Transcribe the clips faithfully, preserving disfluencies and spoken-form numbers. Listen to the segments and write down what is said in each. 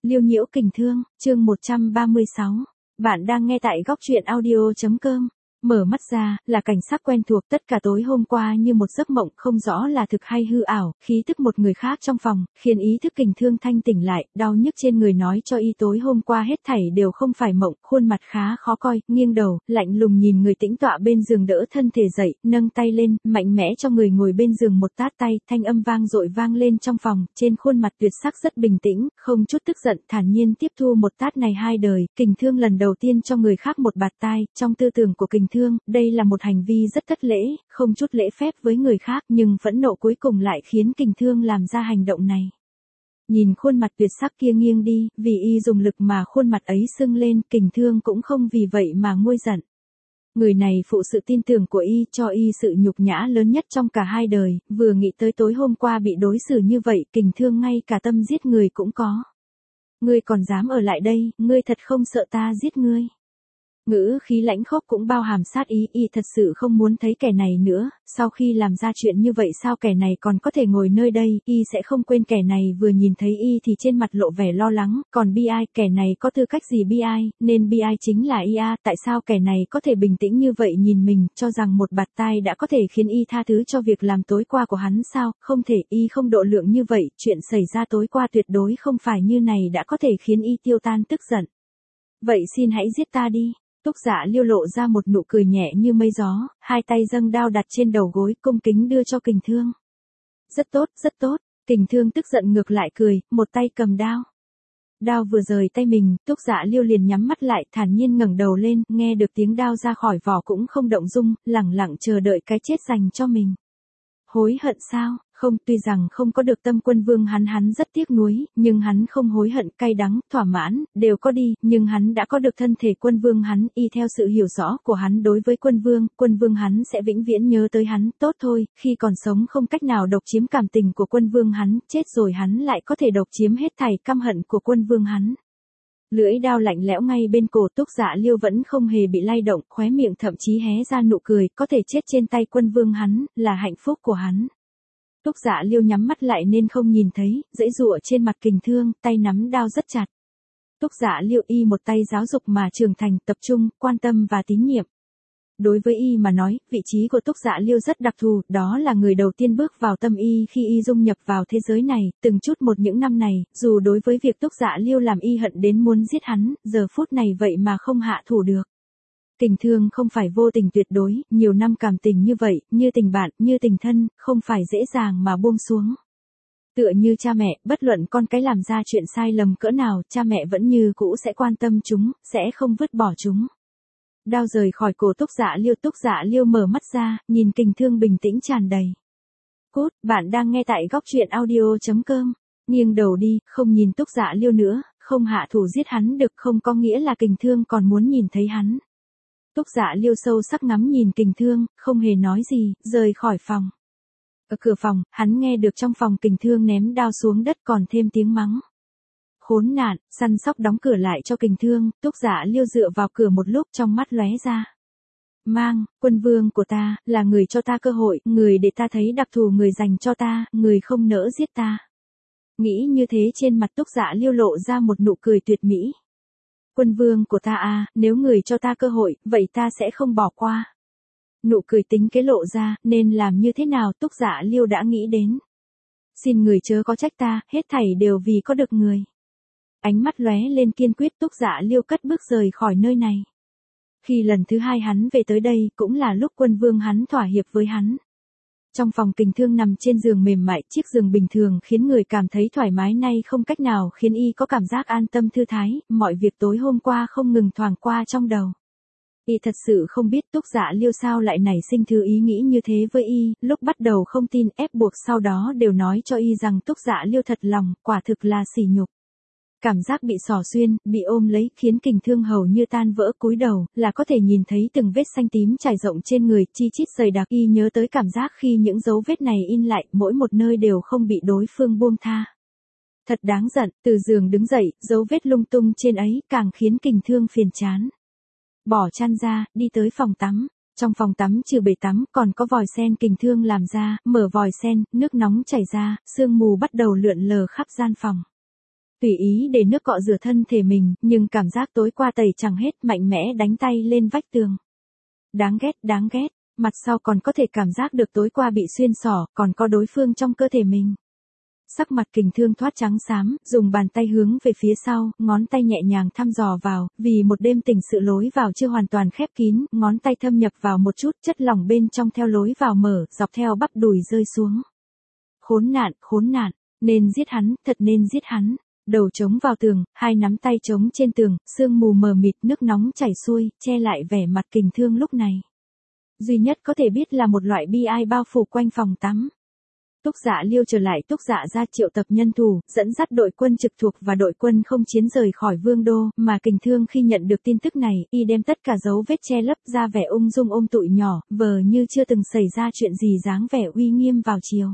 Liêu nhiễu kình thương, chương một trăm ba mươi sáu. Bạn đang nghe tại góc truyện audio.com. Mở mắt ra, là cảnh sắc quen thuộc, tất cả tối hôm qua như một giấc mộng, không rõ là thực hay hư ảo, khí tức một người khác trong phòng, khiến ý thức kình thương thanh tỉnh lại, đau nhức trên người nói cho y tối hôm qua hết thảy đều không phải mộng, khuôn mặt khá khó coi, nghiêng đầu, lạnh lùng nhìn người tĩnh tọa bên giường đỡ thân thể dậy, nâng tay lên, mạnh mẽ cho người ngồi bên giường một tát tay, thanh âm vang dội vang lên trong phòng, trên khuôn mặt tuyệt sắc rất bình tĩnh, không chút tức giận, thản nhiên tiếp thu một tát này hai đời, kình thương lần đầu tiên cho người khác một bạt tai, trong tư tưởng của kình thương, đây là một hành vi rất thất lễ, không chút lễ phép với người khác, nhưng phẫn nộ cuối cùng lại khiến kình thương làm ra hành động này. Nhìn khuôn mặt tuyệt sắc kia nghiêng đi, vì y dùng lực mà khuôn mặt ấy sưng lên, kình thương cũng không vì vậy mà nguôi giận. Người này phụ sự tin tưởng của y, cho y sự nhục nhã lớn nhất trong cả hai đời, vừa nghĩ tới tối hôm qua bị đối xử như vậy, kình thương ngay cả tâm giết người cũng có. Ngươi còn dám ở lại đây, ngươi thật không sợ ta giết ngươi. Ngữ khí lãnh khốc cũng bao hàm sát ý, y thật sự không muốn thấy kẻ này nữa, sau khi làm ra chuyện như vậy sao kẻ này còn có thể ngồi nơi đây, y sẽ không quên kẻ này vừa nhìn thấy y thì trên mặt lộ vẻ lo lắng, còn bi ai, kẻ này có tư cách gì bi ai, nên bi ai chính là y a, tại sao kẻ này có thể bình tĩnh như vậy nhìn mình, cho rằng một bạt tai đã có thể khiến y tha thứ cho việc làm tối qua của hắn sao, không thể, y không độ lượng như vậy, chuyện xảy ra tối qua tuyệt đối không phải như này đã có thể khiến y tiêu tan tức giận. Vậy xin hãy giết ta đi. Túc Dạ Liêu lộ ra một nụ cười nhẹ như mây gió, hai tay dâng đao đặt trên đầu gối, cung kính đưa cho kình thương. Rất tốt, rất tốt, kình thương tức giận ngược lại cười, một tay cầm đao. Đao vừa rời tay mình, Túc Dạ Liêu liền nhắm mắt lại, thản nhiên ngẩng đầu lên, nghe được tiếng đao ra khỏi vỏ cũng không động dung, lẳng lặng chờ đợi cái chết dành cho mình. Hối hận sao? Không, tuy rằng không có được tâm quân vương hắn hắn rất tiếc nuối, nhưng hắn không hối hận, cay đắng, thỏa mãn, đều có đi, nhưng hắn đã có được thân thể quân vương hắn, y theo sự hiểu rõ của hắn đối với quân vương, quân vương hắn sẽ vĩnh viễn nhớ tới hắn, tốt thôi, khi còn sống không cách nào độc chiếm cảm tình của quân vương hắn, chết rồi hắn lại có thể độc chiếm hết thảy căm hận của quân vương hắn. Lưỡi đao lạnh lẽo ngay bên cổ, Túc Dạ Liêu vẫn không hề bị lay động, khóe miệng thậm chí hé ra nụ cười, có thể chết trên tay quân vương hắn, là hạnh phúc của hắn. Túc Dạ Liêu nhắm mắt lại nên không nhìn thấy, giãy giụa trên mặt kình thương, tay nắm đao rất chặt. Túc Dạ Liêu y một tay giáo dục mà trưởng thành, tập trung, quan tâm và tín nhiệm. Đối với y mà nói, vị trí của Túc Dạ Liêu rất đặc thù, đó là người đầu tiên bước vào tâm y khi y dung nhập vào thế giới này, từng chút một những năm này, dù đối với việc Túc Dạ Liêu làm y hận đến muốn giết hắn, giờ phút này vậy mà không hạ thủ được. Kình thương không phải vô tình tuyệt đối, nhiều năm cảm tình như vậy, như tình bạn, như tình thân, không phải dễ dàng mà buông xuống. Tựa như cha mẹ, bất luận con cái làm ra chuyện sai lầm cỡ nào, cha mẹ vẫn như cũ sẽ quan tâm chúng, sẽ không vứt bỏ chúng. Đao rời khỏi cổ Túc Dạ Liêu, Túc Dạ Liêu mở mắt ra, nhìn kình thương bình tĩnh tràn đầy. Cút, bạn đang nghe tại góc truyện audio.com. Nghiêng đầu đi, không nhìn Túc Dạ Liêu nữa, không hạ thủ giết hắn được không có nghĩa là kình thương còn muốn nhìn thấy hắn. Túc Dạ Liêu sâu sắc ngắm nhìn kình thương, không hề nói gì, rời khỏi phòng. Ở cửa phòng, hắn nghe được trong phòng kình thương ném đao xuống đất còn thêm tiếng mắng. Khốn nạn, săn sóc đóng cửa lại cho kình thương, Túc Dạ Liêu dựa vào cửa một lúc trong mắt lóe ra. Mang, quân vương của ta, là người cho ta cơ hội, người để ta thấy đặc thù người dành cho ta, người không nỡ giết ta. Nghĩ như thế trên mặt Túc Dạ Liêu lộ ra một nụ cười tuyệt mỹ. Quân vương của ta à, nếu người cho ta cơ hội, vậy ta sẽ không bỏ qua. Nụ cười tính kế lộ ra, nên làm như thế nào Túc Dạ Liêu đã nghĩ đến. Xin người chớ có trách ta, hết thảy đều vì có được người. Ánh mắt lóe lên kiên quyết, Túc Dạ Liêu cất bước rời khỏi nơi này. Khi lần thứ hai hắn về tới đây, cũng là lúc quân vương hắn thỏa hiệp với hắn. Trong phòng kình thương nằm trên giường mềm mại, chiếc giường bình thường khiến người cảm thấy thoải mái nay không cách nào khiến y có cảm giác an tâm thư thái, mọi việc tối hôm qua không ngừng thoảng qua trong đầu. Y thật sự không biết Túc Dạ Liêu sao lại nảy sinh thứ ý nghĩ như thế với y, lúc bắt đầu không tin, ép buộc sau đó đều nói cho y rằng Túc Dạ Liêu thật lòng, quả thực là sỉ nhục. Cảm giác bị xỏ xuyên, bị ôm lấy, khiến kình thương hầu như tan vỡ, cúi đầu, là có thể nhìn thấy từng vết xanh tím trải rộng trên người, chi chít dày đặc, y nhớ tới cảm giác khi những dấu vết này in lại, mỗi một nơi đều không bị đối phương buông tha. Thật đáng giận, từ giường đứng dậy, dấu vết lung tung trên ấy, càng khiến kình thương phiền chán. Bỏ chăn ra, đi tới phòng tắm. Trong phòng tắm trừ bể tắm còn có vòi sen kình thương làm ra, mở vòi sen, nước nóng chảy ra, sương mù bắt đầu lượn lờ khắp gian phòng. tùy ý để nước cọ rửa thân thể mình, nhưng cảm giác tối qua tẩy chẳng hết, mạnh mẽ đánh tay lên vách tường. Đáng ghét, đáng ghét, mặt sau còn có thể cảm giác được tối qua bị xuyên xỏ, còn có đối phương trong cơ thể mình. Sắc mặt Kình Thương thoát trắng xám, dùng bàn tay hướng về phía sau, ngón tay nhẹ nhàng thăm dò vào, vì một đêm tình sự lối vào chưa hoàn toàn khép kín, ngón tay thâm nhập vào một chút, chất lỏng bên trong theo lối vào mở, dọc theo bắp đùi rơi xuống. Khốn nạn, khốn nạn, nên giết hắn, thật nên giết hắn. Đầu chống vào tường, hai nắm tay chống trên tường, sương mù mờ mịt, nước nóng chảy xuôi, che lại vẻ mặt Kình Thương lúc này. Duy nhất có thể biết là một loại bi ai bao phủ quanh phòng tắm. Túc Dạ Liêu trở lại Túc Dạ ra triệu tập nhân thủ, dẫn dắt đội quân trực thuộc và đội quân không chiến rời khỏi Vương đô, mà Kình Thương khi nhận được tin tức này, y đem tất cả dấu vết che lấp ra vẻ ung dung ôm tụi nhỏ, vờ như chưa từng xảy ra chuyện gì dáng vẻ uy nghiêm vào chiều.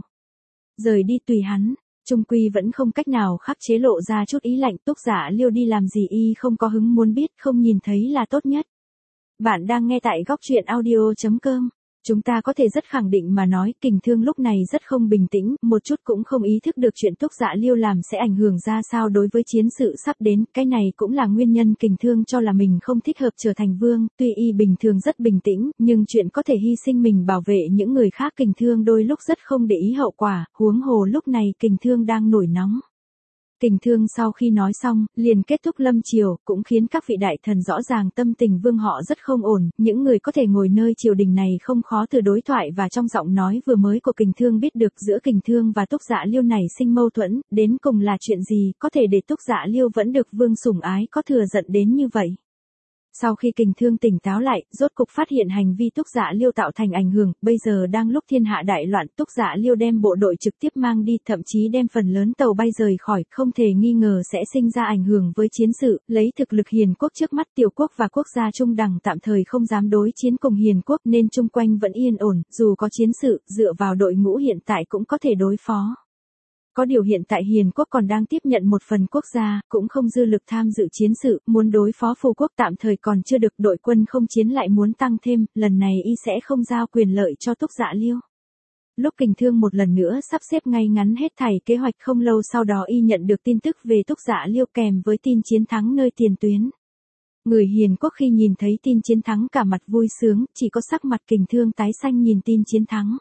Rời đi tùy hắn, trung quy vẫn không cách nào khắc chế lộ ra chút ý lạnh. Túc Dạ Liêu đi làm gì y không có hứng muốn biết, không nhìn thấy là tốt nhất. Bạn đang nghe tại góc truyện audio chấm com. Chúng ta có thể rất khẳng định mà nói, Kình Thương lúc này rất không bình tĩnh, một chút cũng không ý thức được chuyện Túc Dạ Liêu làm sẽ ảnh hưởng ra sao đối với chiến sự sắp đến, cái này cũng là nguyên nhân Kình Thương cho là mình không thích hợp trở thành vương, tuy y bình thường rất bình tĩnh, nhưng chuyện có thể hy sinh mình bảo vệ những người khác Kình Thương đôi lúc rất không để ý hậu quả, huống hồ lúc này Kình Thương đang nổi nóng. Kình Thương sau khi nói xong, liền kết thúc lâm triều, cũng khiến các vị đại thần rõ ràng tâm tình vương họ rất không ổn, những người có thể ngồi nơi triều đình này không khó từ đối thoại và trong giọng nói vừa mới của Kình Thương biết được giữa Kình Thương và Túc Dạ Liêu này sinh mâu thuẫn, đến cùng là chuyện gì, có thể để Túc Dạ Liêu vẫn được vương sủng ái có thừa giận đến như vậy. Sau khi Kình Thương tỉnh táo lại, rốt cục phát hiện hành vi Túc Dạ Liêu tạo thành ảnh hưởng, bây giờ đang lúc thiên hạ đại loạn, Túc Dạ Liêu đem bộ đội trực tiếp mang đi, thậm chí đem phần lớn tàu bay rời khỏi, không thể nghi ngờ sẽ sinh ra ảnh hưởng với chiến sự, lấy thực lực Hiền quốc trước mắt tiểu quốc và quốc gia trung đẳng tạm thời không dám đối chiến cùng Hiền quốc nên chung quanh vẫn yên ổn, dù có chiến sự, dựa vào đội ngũ hiện tại cũng có thể đối phó. Có điều hiện tại Hiền quốc còn đang tiếp nhận một phần quốc gia, cũng không dư lực tham dự chiến sự, muốn đối phó Phù quốc tạm thời còn chưa được, đội quân không chiến lại muốn tăng thêm, lần này y sẽ không giao quyền lợi cho Túc Dạ Liêu. Lúc Kình Thương một lần nữa sắp xếp ngay ngắn hết thảy kế hoạch, không lâu sau đó y nhận được tin tức về Túc Dạ Liêu kèm với tin chiến thắng nơi tiền tuyến. Người Hiền quốc khi nhìn thấy tin chiến thắng cả mặt vui sướng, chỉ có sắc mặt Kình Thương tái xanh nhìn tin chiến thắng.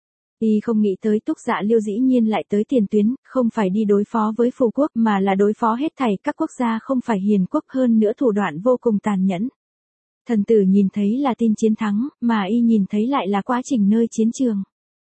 Y không nghĩ tới Túc Dạ Liêu dĩ nhiên lại tới tiền tuyến, không phải đi đối phó với Phù quốc mà là đối phó hết thảy các quốc gia không phải Hiền quốc, hơn nữa thủ đoạn vô cùng tàn nhẫn. Thần tử nhìn thấy là tin chiến thắng, mà y nhìn thấy lại là quá trình nơi chiến trường.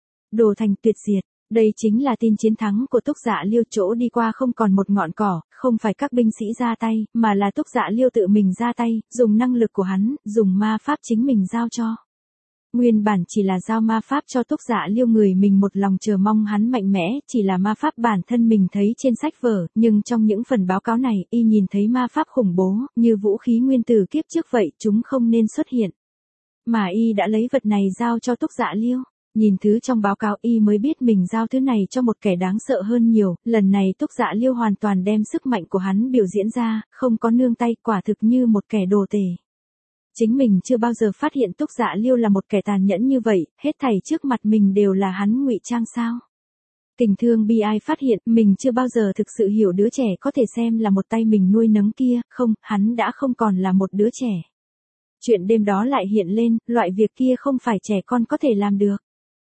Đồ thành tuyệt diệt, đây chính là tin chiến thắng của Túc Dạ Liêu, chỗ đi qua không còn một ngọn cỏ, không phải các binh sĩ ra tay, mà là Túc Dạ Liêu tự mình ra tay, dùng năng lực của hắn, dùng ma pháp chính mình giao cho. Nguyên bản chỉ là giao ma pháp cho Túc Dạ Liêu, người mình một lòng chờ mong hắn mạnh mẽ, chỉ là ma pháp bản thân mình thấy trên sách vở, nhưng trong những phần báo cáo này, y nhìn thấy ma pháp khủng bố, như vũ khí nguyên tử kiếp trước vậy, chúng không nên xuất hiện. Mà y đã lấy vật này giao cho Túc Dạ Liêu. Nhìn thứ trong báo cáo y mới biết mình giao thứ này cho một kẻ đáng sợ hơn nhiều, lần này Túc Dạ Liêu hoàn toàn đem sức mạnh của hắn biểu diễn ra, không có nương tay, quả thực như một kẻ đồ tể. Chính mình chưa bao giờ phát hiện Túc Dạ Liêu là một kẻ tàn nhẫn như vậy, hết thảy trước mặt mình đều là hắn ngụy trang sao. Kình Thương bi ai phát hiện mình chưa bao giờ thực sự hiểu đứa trẻ có thể xem là một tay mình nuôi nấng kia, không, hắn đã không còn là một đứa trẻ. Chuyện đêm đó lại hiện lên, loại việc kia không phải trẻ con có thể làm được.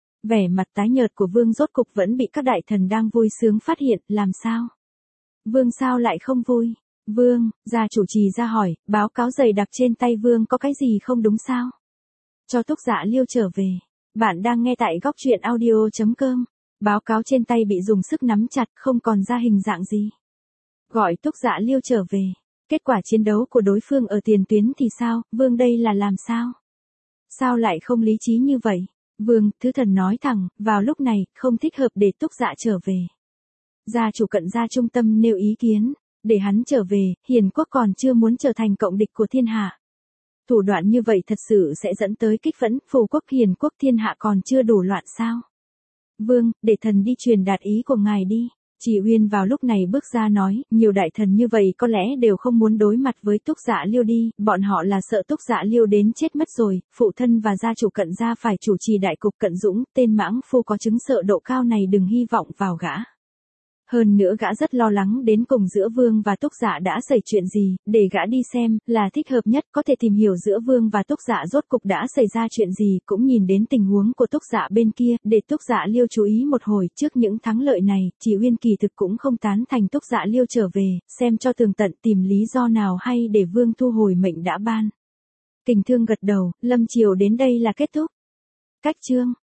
Vẻ mặt tái nhợt của Vương rốt cục vẫn bị các đại thần đang vui sướng phát hiện, làm sao? Vương sao lại không vui? Vương, gia chủ trì ra hỏi, báo cáo dày đặc trên tay Vương có cái gì không đúng sao? Cho Túc Dạ Liêu trở về. Bạn đang nghe tại góc truyện audio chấm com. Báo cáo trên tay bị dùng sức nắm chặt, không còn ra hình dạng gì. Gọi Túc Dạ Liêu trở về. Kết quả chiến đấu của đối phương ở tiền tuyến thì sao? Vương đây là làm sao? Sao lại không lý trí như vậy? Vương, thứ thần nói thẳng, vào lúc này, không thích hợp để Túc Dạ trở về. Gia chủ Cận gia trung tâm nêu ý kiến, để hắn trở về, Hiền quốc còn chưa muốn trở thành cộng địch của thiên hạ. Thủ đoạn như vậy thật sự sẽ dẫn tới kích phẫn, Phù quốc Hiền quốc thiên hạ còn chưa đủ loạn sao? Vương, để thần đi truyền đạt ý của ngài đi. Chỉ Uyên vào lúc này bước ra nói, nhiều đại thần như vậy có lẽ đều không muốn đối mặt với Túc Dạ Liêu đi, bọn họ là sợ Túc Dạ Liêu đến chết mất rồi, phụ thân và gia chủ Cận gia phải chủ trì đại cục. Cận Dũng, tên mãng phu có chứng sợ độ cao này đừng hy vọng vào gã. Hơn nữa gã rất lo lắng đến cùng giữa Vương và Túc Dạ đã xảy chuyện gì, để gã đi xem, là thích hợp nhất, có thể tìm hiểu giữa Vương và Túc Dạ rốt cục đã xảy ra chuyện gì, cũng nhìn đến tình huống của Túc Dạ bên kia, để Túc Dạ Liêu chú ý một hồi, trước những thắng lợi này, Chỉ Uyên kỳ thực cũng không tán thành Túc Dạ Liêu trở về, xem cho tường tận tìm lý do nào hay để Vương thu hồi mệnh đã ban. Kình Thương gật đầu, lâm chiều đến đây là kết thúc. Cách chương